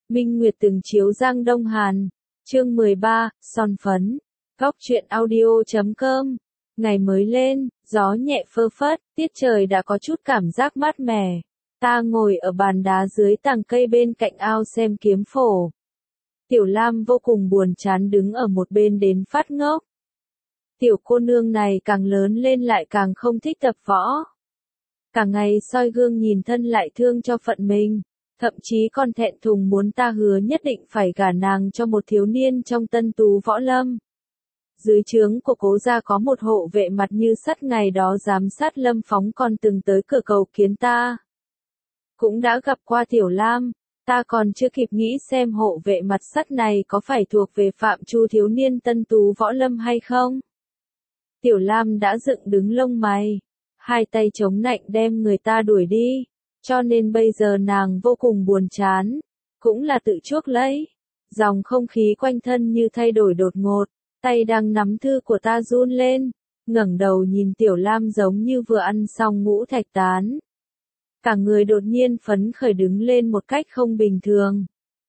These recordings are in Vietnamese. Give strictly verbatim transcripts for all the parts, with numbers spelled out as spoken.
Minh Nguyệt từng chiếu Giang Đông Hàn. Chương mười ba, son phấn. Góc truyện audio chấm com. Ngày mới lên, gió nhẹ phơ phất, tiết trời đã có chút cảm giác mát mẻ. Ta ngồi ở bàn đá dưới tàng cây bên cạnh ao xem kiếm phổ. Tiểu Lam vô cùng buồn chán đứng ở một bên đến phát ngốc. Tiểu cô nương này càng lớn lên lại càng không thích tập võ. Cả ngày soi gương nhìn thân lại thương cho phận mình. Thậm chí còn thẹn thùng muốn ta hứa nhất định phải gả nàng cho một thiếu niên trong tân tú võ lâm. Dưới trướng của Cố gia có một hộ vệ mặt như sắt, ngày đó giám sát Lâm Phóng còn từng tới cửa cầu kiến ta. Cũng đã gặp qua Tiểu Lam, ta còn chưa kịp nghĩ xem hộ vệ mặt sắt này có phải thuộc về phạm chu thiếu niên tân tú võ lâm hay không. Tiểu Lam đã dựng đứng lông mày, hai tay chống nạnh đem người ta đuổi đi. Cho nên bây giờ nàng vô cùng buồn chán, cũng là tự chuốc lấy. Dòng không khí quanh thân như thay đổi đột ngột, tay đang nắm thư của ta run lên, ngẩng đầu nhìn Tiểu Lam giống như vừa ăn xong ngũ thạch tán. Cả người đột nhiên phấn khởi đứng lên một cách không bình thường.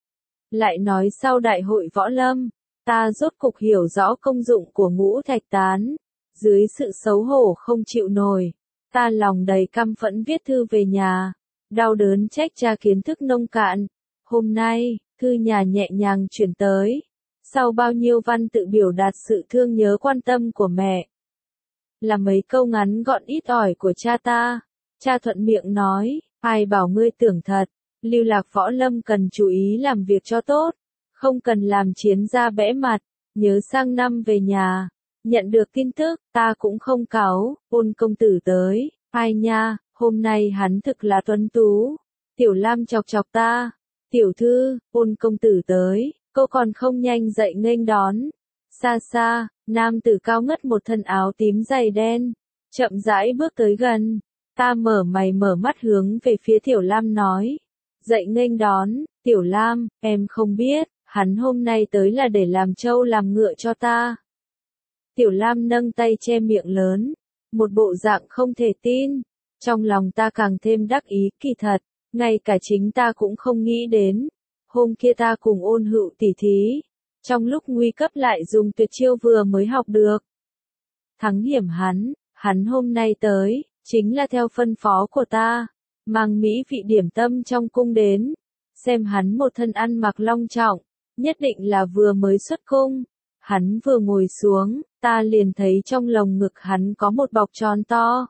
Lại nói sau đại hội võ lâm, ta rốt cục hiểu rõ công dụng của ngũ thạch tán. Dưới sự xấu hổ không chịu nổi, ta lòng đầy căm phẫn viết thư về nhà. Đau đớn trách cha kiến thức nông cạn. Hôm nay, thư nhà nhẹ nhàng chuyển tới. Sau bao nhiêu văn tự biểu đạt sự thương nhớ quan tâm của mẹ. Là mấy câu ngắn gọn ít ỏi của cha ta. Cha thuận miệng nói, ai bảo ngươi tưởng thật, lưu lạc võ lâm cần chú ý làm việc cho tốt. Không cần làm chiến ra bẽ mặt, nhớ sang năm về nhà. Nhận được tin tức, ta cũng không cáu, Ôn công tử tới, ai nha. Hôm nay hắn thực là tuấn tú. Tiểu Lam chọc chọc ta. Tiểu thư, Ôn công tử tới, cô còn không nhanh dậy nghênh đón. Xa xa, nam tử cao ngất một thân áo tím dày đen, chậm rãi bước tới gần. Ta mở mày mở mắt hướng về phía Tiểu Lam nói. Dậy nghênh đón, Tiểu Lam, em không biết, hắn hôm nay tới là để làm trâu làm ngựa cho ta. Tiểu Lam nâng tay che miệng lớn, một bộ dạng không thể tin. Trong lòng ta càng thêm đắc ý, kỳ thật, ngay cả chính ta cũng không nghĩ đến. Hôm kia ta cùng Ôn Hữu tỉ thí, trong lúc nguy cấp lại dùng tuyệt chiêu vừa mới học được. Thắng hiểm hắn, hắn hôm nay tới, chính là theo phân phó của ta, mang mỹ vị điểm tâm trong cung đến. Xem hắn một thân ăn mặc long trọng, nhất định là vừa mới xuất cung. Hắn vừa ngồi xuống, ta liền thấy trong lồng ngực hắn có một bọc tròn to.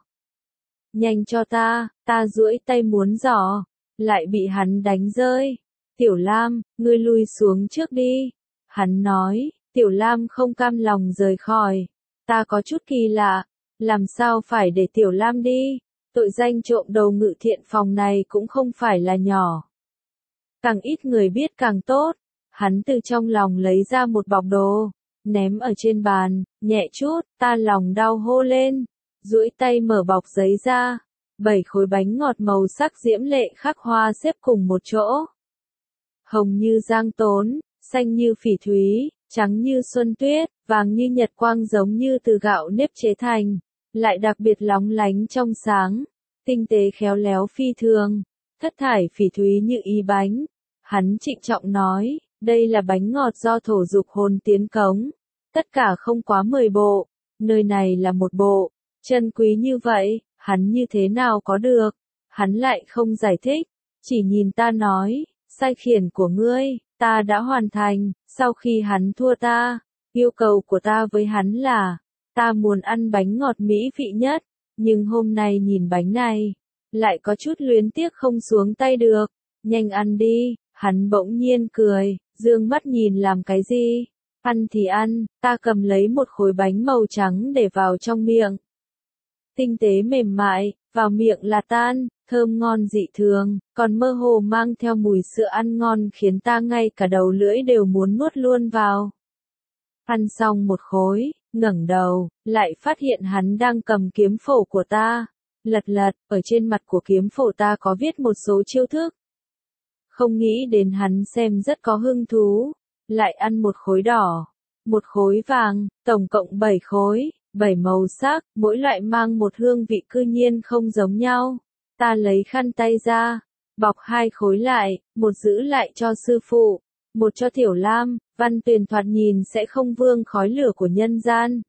Nhanh cho ta, ta duỗi tay muốn giỏ, lại bị hắn đánh rơi. Tiểu Lam, ngươi lui xuống trước đi. Hắn nói, Tiểu Lam không cam lòng rời khỏi. Ta có chút kỳ lạ, làm sao phải để Tiểu Lam đi. Tội danh trộm đầu ngự thiện phòng này cũng không phải là nhỏ. Càng ít người biết càng tốt. Hắn từ trong lòng lấy ra một bọc đồ, ném ở trên bàn, nhẹ chút, ta lòng đau hô lên. Duỗi tay mở bọc giấy ra, bảy khối bánh ngọt màu sắc diễm lệ khắc hoa xếp cùng một chỗ. Hồng như giang tốn, xanh như phỉ thúy, trắng như xuân tuyết, vàng như nhật quang giống như từ gạo nếp chế thành, lại đặc biệt lóng lánh trong sáng, tinh tế khéo léo phi thường, thất thải phỉ thúy như ý bánh. Hắn trịnh trọng nói, đây là bánh ngọt do thổ dục hồn tiến cống, tất cả không quá mười bộ, nơi này là một bộ. Chân quý như vậy, hắn như thế nào có được? Hắn lại không giải thích, chỉ nhìn ta nói, sai khiển của ngươi, ta đã hoàn thành. Sau khi hắn thua ta, yêu cầu của ta với hắn là, ta muốn ăn bánh ngọt mỹ vị nhất, nhưng hôm nay nhìn bánh này, lại có chút luyến tiếc không xuống tay được. Nhanh ăn đi, hắn bỗng nhiên cười, dương mắt nhìn làm cái gì? Ăn thì ăn, ta cầm lấy một khối bánh màu trắng để vào trong miệng. Tinh tế mềm mại, vào miệng là tan, thơm ngon dị thường, còn mơ hồ mang theo mùi sữa ăn ngon khiến ta ngay cả đầu lưỡi đều muốn nuốt luôn vào. Ăn xong một khối, ngẩng đầu, lại phát hiện hắn đang cầm kiếm phổ của ta. Lật lật, ở trên mặt của kiếm phổ ta có viết một số chiêu thức. Không nghĩ đến hắn xem rất có hứng thú, lại ăn một khối đỏ, một khối vàng, tổng cộng bảy khối. Bảy màu sắc, mỗi loại mang một hương vị cư nhiên không giống nhau. Ta lấy khăn tay ra, bọc hai khối lại, một giữ lại cho sư phụ, một cho Tiểu Lam. Văn Tuyền thoạt nhìn sẽ không vương khói lửa của nhân gian.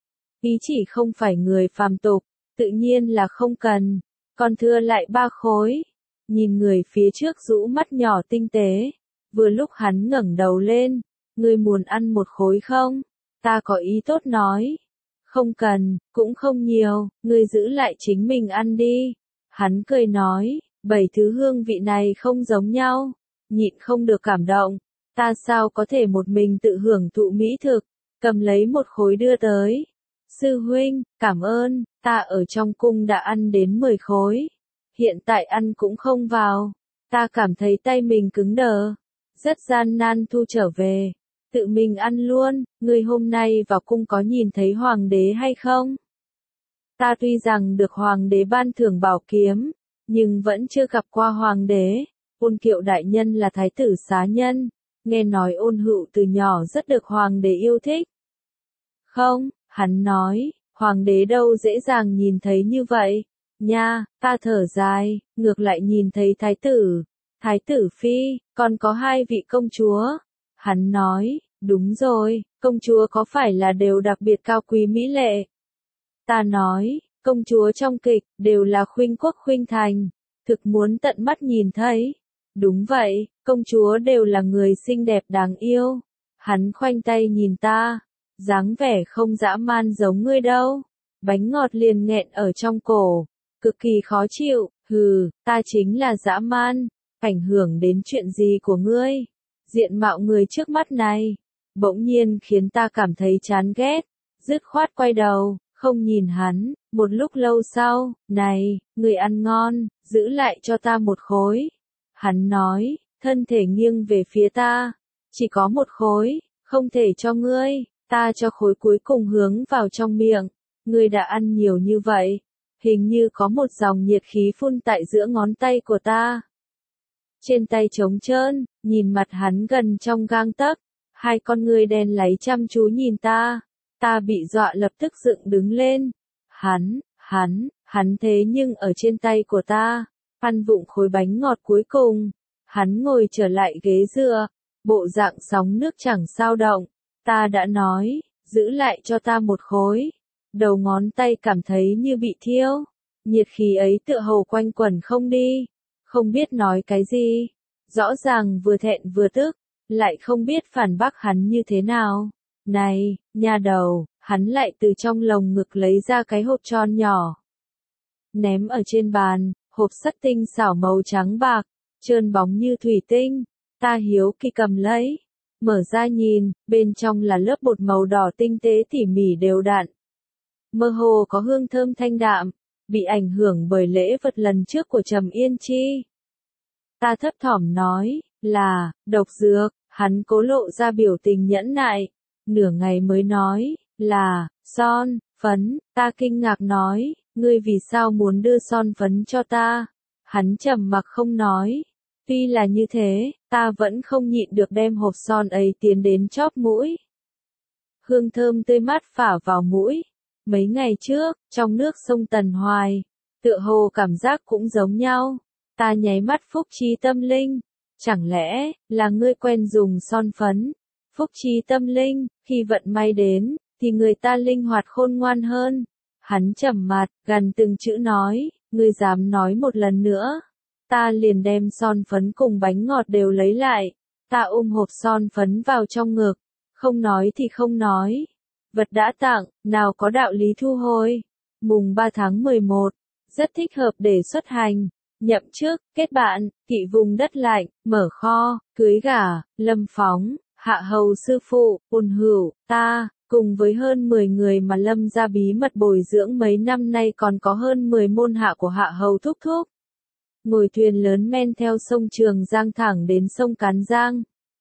Ý chỉ không phải người phàm tục, tự nhiên là không cần, còn thừa lại ba khối. Nhìn người phía trước rũ mắt nhỏ tinh tế, vừa lúc hắn ngẩng đầu lên, ngươi muốn ăn một khối không? Ta có ý tốt nói. Không cần, cũng không nhiều, ngươi giữ lại chính mình ăn đi. Hắn cười nói, bảy thứ hương vị này không giống nhau, nhịn không được cảm động. Ta sao có thể một mình tự hưởng thụ mỹ thực, cầm lấy một khối đưa tới. Sư huynh, cảm ơn, ta ở trong cung đã ăn đến mười khối. Hiện tại ăn cũng không vào. Ta cảm thấy tay mình cứng đờ. Rất gian nan thu trở về. Tự mình ăn luôn, ngươi hôm nay vào cung có nhìn thấy hoàng đế hay không? Ta tuy rằng được hoàng đế ban thưởng bảo kiếm, nhưng vẫn chưa gặp qua hoàng đế. Ôn Kiệu đại nhân là thái tử xá nhân, nghe nói Ôn Hữu từ nhỏ rất được hoàng đế yêu thích. Không, hắn nói, hoàng đế đâu dễ dàng nhìn thấy như vậy. Nha, ta thở dài, ngược lại nhìn thấy thái tử, thái tử phi, còn có hai vị công chúa. Hắn nói, đúng rồi, công chúa có phải là đều đặc biệt cao quý mỹ lệ? Ta nói, công chúa trong kịch, đều là khuynh quốc khuynh thành, thực muốn tận mắt nhìn thấy. Đúng vậy, công chúa đều là người xinh đẹp đáng yêu. Hắn khoanh tay nhìn ta, dáng vẻ không dã man giống ngươi đâu. Bánh ngọt liền nghẹn ở trong cổ, cực kỳ khó chịu, hừ, ta chính là dã man, ảnh hưởng đến chuyện gì của ngươi? Diện mạo người trước mắt này, bỗng nhiên khiến ta cảm thấy chán ghét, dứt khoát quay đầu, không nhìn hắn. Một lúc lâu sau, này, người ăn ngon, giữ lại cho ta một khối. Hắn nói, thân thể nghiêng về phía ta, chỉ có một khối, không thể cho ngươi. Ta cho khối cuối cùng hướng vào trong miệng. Ngươi đã ăn nhiều như vậy, hình như có một dòng nhiệt khí phun tại giữa ngón tay của ta. Trên tay trống trơn, nhìn mặt hắn gần trong gang tấc, hai con ngươi đen láy chăm chú nhìn ta. Ta bị dọa lập tức dựng đứng lên. Hắn, hắn, hắn thế nhưng ở trên tay của ta, ăn vụng khối bánh ngọt cuối cùng. Hắn ngồi trở lại ghế dựa, bộ dạng sóng nước chẳng sao động. Ta đã nói, giữ lại cho ta một khối. Đầu ngón tay cảm thấy như bị thiêu. Nhiệt khí ấy tựa hồ quanh quẩn không đi. Không biết nói cái gì. Rõ ràng vừa thẹn vừa tức. Lại không biết phản bác hắn như thế nào. Này, nha đầu, hắn lại từ trong lồng ngực lấy ra cái hộp tròn nhỏ. Ném ở trên bàn, hộp sắt tinh xảo màu trắng bạc, trơn bóng như thủy tinh. Ta hiếu kỳ cầm lấy. Mở ra nhìn, bên trong là lớp bột màu đỏ tinh tế tỉ mỉ đều đặn. Mơ hồ có hương thơm thanh đạm, bị ảnh hưởng bởi lễ vật lần trước của Trầm Yên Chi. Ta thấp thỏm nói, là, độc dược. Hắn cố lộ ra biểu tình nhẫn nại, nửa ngày mới nói, là, son, phấn. Ta kinh ngạc nói, ngươi vì sao muốn đưa son phấn cho ta? Hắn trầm mặc không nói. Tuy là như thế, ta vẫn không nhịn được đem hộp son ấy tiến đến chóp mũi. Hương thơm tươi mát phả vào mũi. Mấy ngày trước, trong nước sông Tần Hoài, tựa hồ cảm giác cũng giống nhau. Ta nháy mắt Phúc Trí Tâm Linh. Chẳng lẽ, là ngươi quen dùng son phấn? Phúc Trí Tâm Linh, khi vận may đến, thì người ta linh hoạt khôn ngoan hơn. Hắn trầm mặt, gần từng chữ nói, ngươi dám nói một lần nữa. Ta liền đem son phấn cùng bánh ngọt đều lấy lại. Ta ôm hộp son phấn vào trong ngực. Không nói thì không nói. Vật đã tặng, nào có đạo lý thu hồi. Mùng ba tháng mười một, rất thích hợp để xuất hành. Nhậm chức, kết bạn, kỵ vùng đất lạnh, mở kho, cưới gả, Lâm Phóng, hạ hầu sư phụ, Ôn Hữu, ta, cùng với hơn mười người mà Lâm gia bí mật bồi dưỡng mấy năm nay còn có hơn mười môn hạ của hạ hầu thúc thúc. Ngồi thuyền lớn men theo sông Trường Giang thẳng đến sông Cán Giang.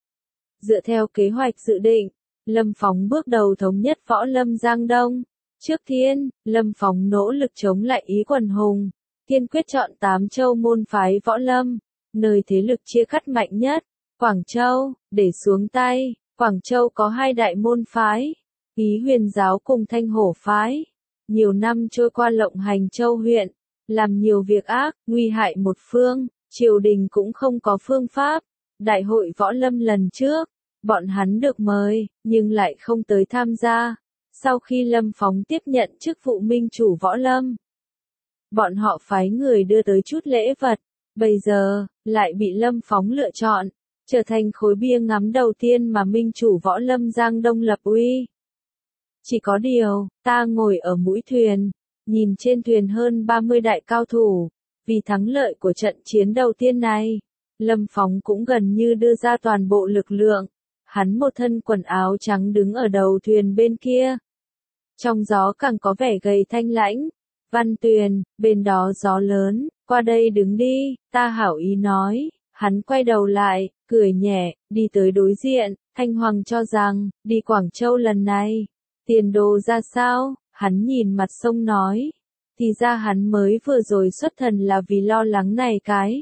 Dựa theo kế hoạch dự định, Lâm Phóng bước đầu thống nhất võ lâm Giang Đông. Trước tiên, Lâm Phóng nỗ lực chống lại Ý Quần Hùng, kiên quyết chọn tám châu môn phái võ lâm, nơi thế lực chia cắt mạnh nhất, Quảng Châu, để xuống tay. Quảng Châu có hai đại môn phái, Ý Huyền giáo cùng Thanh Hổ phái. Nhiều năm trôi qua lộng hành Châu huyện, làm nhiều việc ác, nguy hại một phương. Triều đình cũng không có phương pháp. Đại hội võ lâm lần trước, bọn hắn được mời, nhưng lại không tới tham gia. Sau khi Lâm Phóng tiếp nhận chức vụ minh chủ võ lâm, bọn họ phái người đưa tới chút lễ vật. Bây giờ, lại bị Lâm Phóng lựa chọn, trở thành khối bia ngắm đầu tiên mà minh chủ võ lâm Giang Đông lập uy. Chỉ có điều, ta ngồi ở mũi thuyền, nhìn trên thuyền hơn ba mươi đại cao thủ. Vì thắng lợi của trận chiến đầu tiên này, Lâm Phóng cũng gần như đưa ra toàn bộ lực lượng. Hắn một thân quần áo trắng đứng ở đầu thuyền bên kia. Trong gió càng có vẻ gầy thanh lãnh. Văn Tuyền, bên đó gió lớn, qua đây đứng đi, ta hảo ý nói. Hắn quay đầu lại, cười nhẹ, đi tới đối diện. Thanh Hoàng cho rằng, đi Quảng Châu lần này, tiền đồ ra sao? Hắn nhìn mặt sông nói. Thì ra hắn mới vừa rồi xuất thần là vì lo lắng này cái.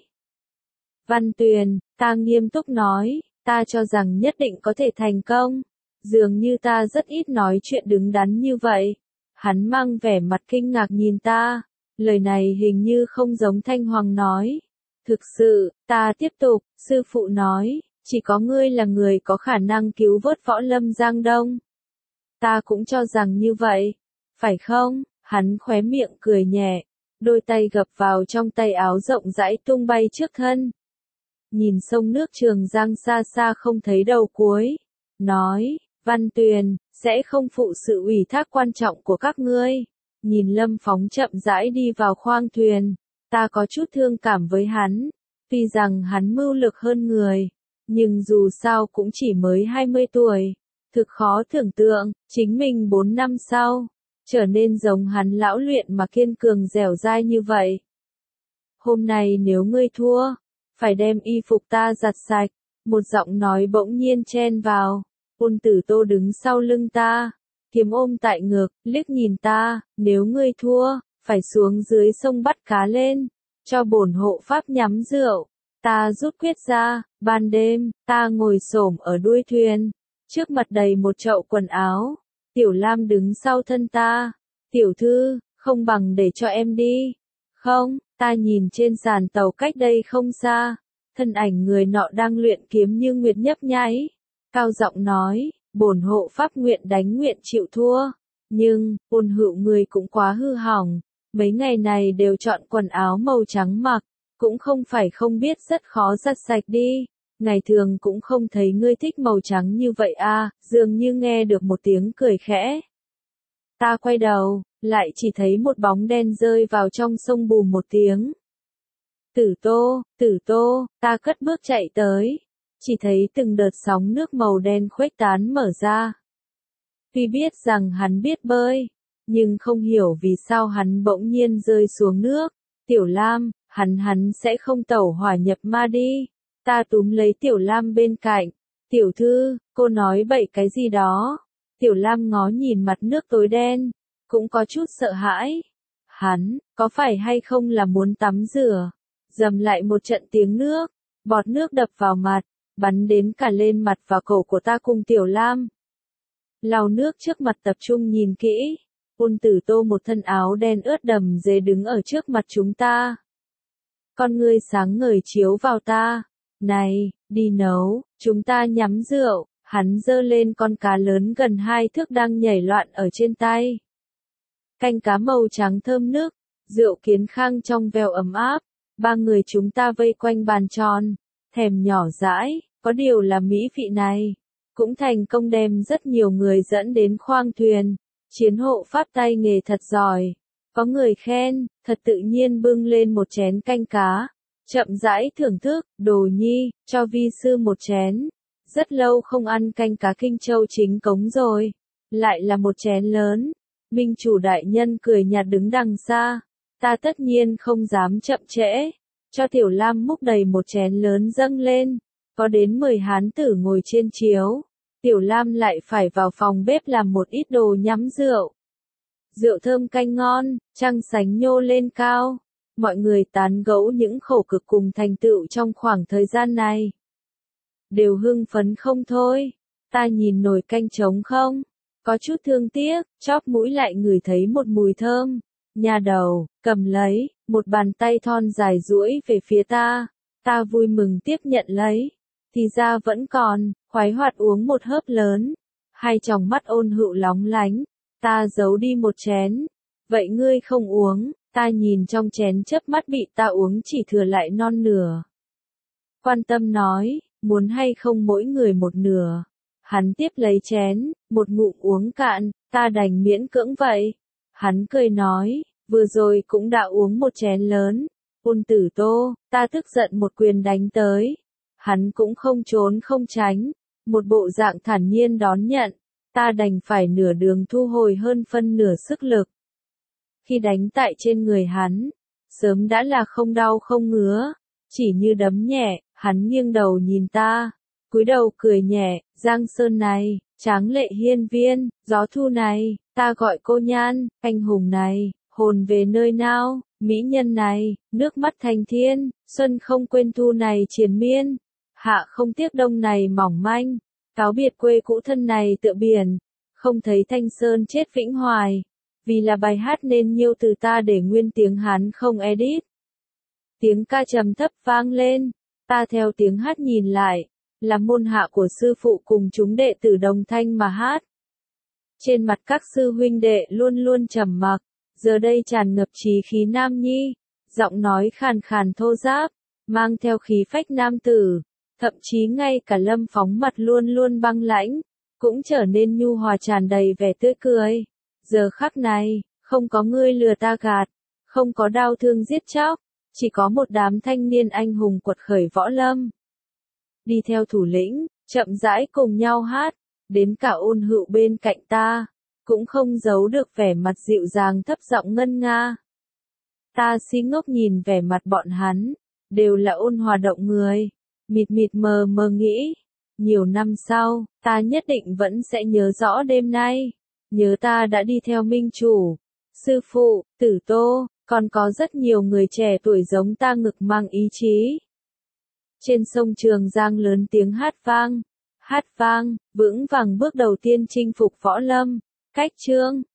Văn Tuyền, ta nghiêm túc nói, ta cho rằng nhất định có thể thành công. Dường như ta rất ít nói chuyện đứng đắn như vậy. Hắn mang vẻ mặt kinh ngạc nhìn ta. Lời này hình như không giống Thanh Hoàng nói. Thực sự, ta tiếp tục, sư phụ nói, chỉ có ngươi là người có khả năng cứu vớt võ lâm Giang Đông. Ta cũng cho rằng như vậy. Phải không? Hắn khóe miệng cười nhẹ, đôi tay gập vào trong tay áo rộng rãi tung bay trước thân. Nhìn sông nước Trường Giang xa xa không thấy đầu cuối, nói, Văn Tuyền, sẽ không phụ sự ủy thác quan trọng của các ngươi. Nhìn Lâm Phóng chậm rãi đi vào khoang thuyền, ta có chút thương cảm với hắn, tuy rằng hắn mưu lực hơn người, nhưng dù sao cũng chỉ mới hai mươi tuổi, thực khó tưởng tượng, chính mình bốn năm sau. Trở nên giống hắn lão luyện mà kiên cường dẻo dai như vậy. Hôm nay nếu ngươi thua, phải đem y phục ta giặt sạch. Một giọng nói bỗng nhiên chen vào. Ôn Tử Tô đứng sau lưng ta, kiếm ôm tại ngực, liếc nhìn ta. Nếu ngươi thua, phải xuống dưới sông bắt cá lên, cho bổn hộ pháp nhắm rượu. Ta rút quyết ra, ban đêm, ta ngồi xổm ở đuôi thuyền, trước mặt đầy một chậu quần áo. Tiểu Lam đứng sau thân ta. Tiểu thư, không bằng để cho em đi. Không, ta nhìn trên sàn tàu cách đây không xa. Thân ảnh người nọ đang luyện kiếm như nguyệt nhấp nháy. Cao giọng nói, bổn hộ pháp nguyện đánh nguyện chịu thua. Nhưng, ôn hữu người cũng quá hư hỏng. Mấy ngày này đều chọn quần áo màu trắng mặc. Cũng không phải không biết rất khó giặt sạch đi. Ngày thường cũng không thấy ngươi thích màu trắng như vậy à, dường như nghe được một tiếng cười khẽ. Ta quay đầu, lại chỉ thấy một bóng đen rơi vào trong sông bù một tiếng. Tử Tô, Tử Tô, ta cất bước chạy tới, chỉ thấy từng đợt sóng nước màu đen khuếch tán mở ra. Tuy biết rằng hắn biết bơi, nhưng không hiểu vì sao hắn bỗng nhiên rơi xuống nước. Tiểu Lam, hắn hắn sẽ không tẩu hỏa nhập ma đi. Ta túm lấy Tiểu Lam bên cạnh. Tiểu thư, cô nói bậy cái gì đó. Tiểu Lam ngó nhìn mặt nước tối đen, cũng có chút sợ hãi. Hắn, có phải hay không là muốn tắm rửa? Dầm lại một trận tiếng nước, bọt nước đập vào mặt, bắn đến cả lên mặt và cổ của ta cùng Tiểu Lam. Lau nước trước mặt tập trung nhìn kỹ. Ôn Tử Tô một thân áo đen ướt đầm dề đứng ở trước mặt chúng ta. Con ngươi sáng ngời chiếu vào ta. Này, đi nấu, chúng ta nhắm rượu. Hắn giơ lên con cá lớn gần hai thước đang nhảy loạn ở trên tay. Canh cá màu trắng thơm nước, rượu kiến khang trong veo ấm áp. Ba người chúng ta vây quanh bàn tròn, thèm nhỏ dãi, có điều là mỹ vị này. Cũng thành công đem rất nhiều người dẫn đến khoang thuyền. Chiến hộ pháp tay nghề thật giỏi. Có người khen, thật tự nhiên bưng lên một chén canh cá. Chậm rãi thưởng thức, Đồ Nhi, cho vi sư một chén. Rất lâu không ăn canh cá Kinh Châu chính cống rồi. Lại là một chén lớn. Minh chủ đại nhân cười nhạt đứng đằng xa. Ta tất nhiên không dám chậm trễ. Cho Tiểu Lam múc đầy một chén lớn dâng lên. Có đến mười hán tử ngồi trên chiếu. Tiểu Lam lại phải vào phòng bếp làm một ít đồ nhắm rượu. Rượu thơm canh ngon, trăng sánh nhô lên cao. Mọi người tán gẫu những khổ cực cùng thành tựu trong khoảng thời gian này. Đều hưng phấn không thôi. Ta nhìn nồi canh trống không? Có chút thương tiếc, chóp mũi lại ngửi thấy một mùi thơm. Nhà đầu, cầm lấy, một bàn tay thon dài duỗi về phía ta. Ta vui mừng tiếp nhận lấy. Thì ra vẫn còn, khoái hoạt uống một hớp lớn. Hai tròng mắt ôn hữu lóng lánh. Ta giấu đi một chén. Vậy ngươi không uống, ta nhìn trong chén chớp mắt bị ta uống chỉ thừa lại non nửa. Quan tâm nói, muốn hay không mỗi người một nửa. Hắn tiếp lấy chén, một ngụm uống cạn, ta đành miễn cưỡng vậy. Hắn cười nói, vừa rồi cũng đã uống một chén lớn. Ôn Tử Tô, ta tức giận một quyền đánh tới. Hắn cũng không trốn không tránh, một bộ dạng thản nhiên đón nhận. Ta đành phải nửa đường thu hồi hơn phân nửa sức lực. Khi đánh tại trên người hắn, sớm đã là không đau không ngứa, chỉ như đấm nhẹ, hắn nghiêng đầu nhìn ta, cúi đầu cười nhẹ, Giang Sơn này, tráng lệ hiên viên, gió thu này, ta gọi cô nhan, anh hùng này, hồn về nơi nào, mỹ nhân này, nước mắt thành thiên, xuân không quên thu này triền miên, hạ không tiếc đông này mỏng manh, cáo biệt quê cũ thân này tựa biển, không thấy thanh sơn chết vĩnh hoài. Vì là bài hát nên nhiều từ ta để nguyên tiếng Hán không edit. Tiếng ca trầm thấp vang lên, ta theo tiếng hát nhìn lại, là môn hạ của sư phụ cùng chúng đệ tử đồng thanh mà hát. Trên mặt các sư huynh đệ luôn luôn trầm mặc, giờ đây tràn ngập chí khí nam nhi, giọng nói khàn khàn thô ráp, mang theo khí phách nam tử, thậm chí ngay cả Lâm Phóng mặt luôn luôn băng lãnh, cũng trở nên nhu hòa tràn đầy vẻ tươi cười. Giờ khắc này, không có ngươi lừa ta gạt, không có đau thương giết chóc, chỉ có một đám thanh niên anh hùng quật khởi võ lâm. Đi theo thủ lĩnh, chậm rãi cùng nhau hát, đến cả Ôn Hữu bên cạnh ta, cũng không giấu được vẻ mặt dịu dàng thấp giọng ngân nga. Ta si ngốc nhìn vẻ mặt bọn hắn, đều là ôn hòa động người, mịt mịt mờ mờ nghĩ, nhiều năm sau, ta nhất định vẫn sẽ nhớ rõ đêm nay. Nhớ ta đã đi theo minh chủ, sư phụ, Tử Tô, còn có rất nhiều người trẻ tuổi giống ta ngực mang ý chí. Trên sông Trường Giang lớn tiếng hát vang, hát vang, vững vàng bước đầu tiên chinh phục võ lâm, cách chương.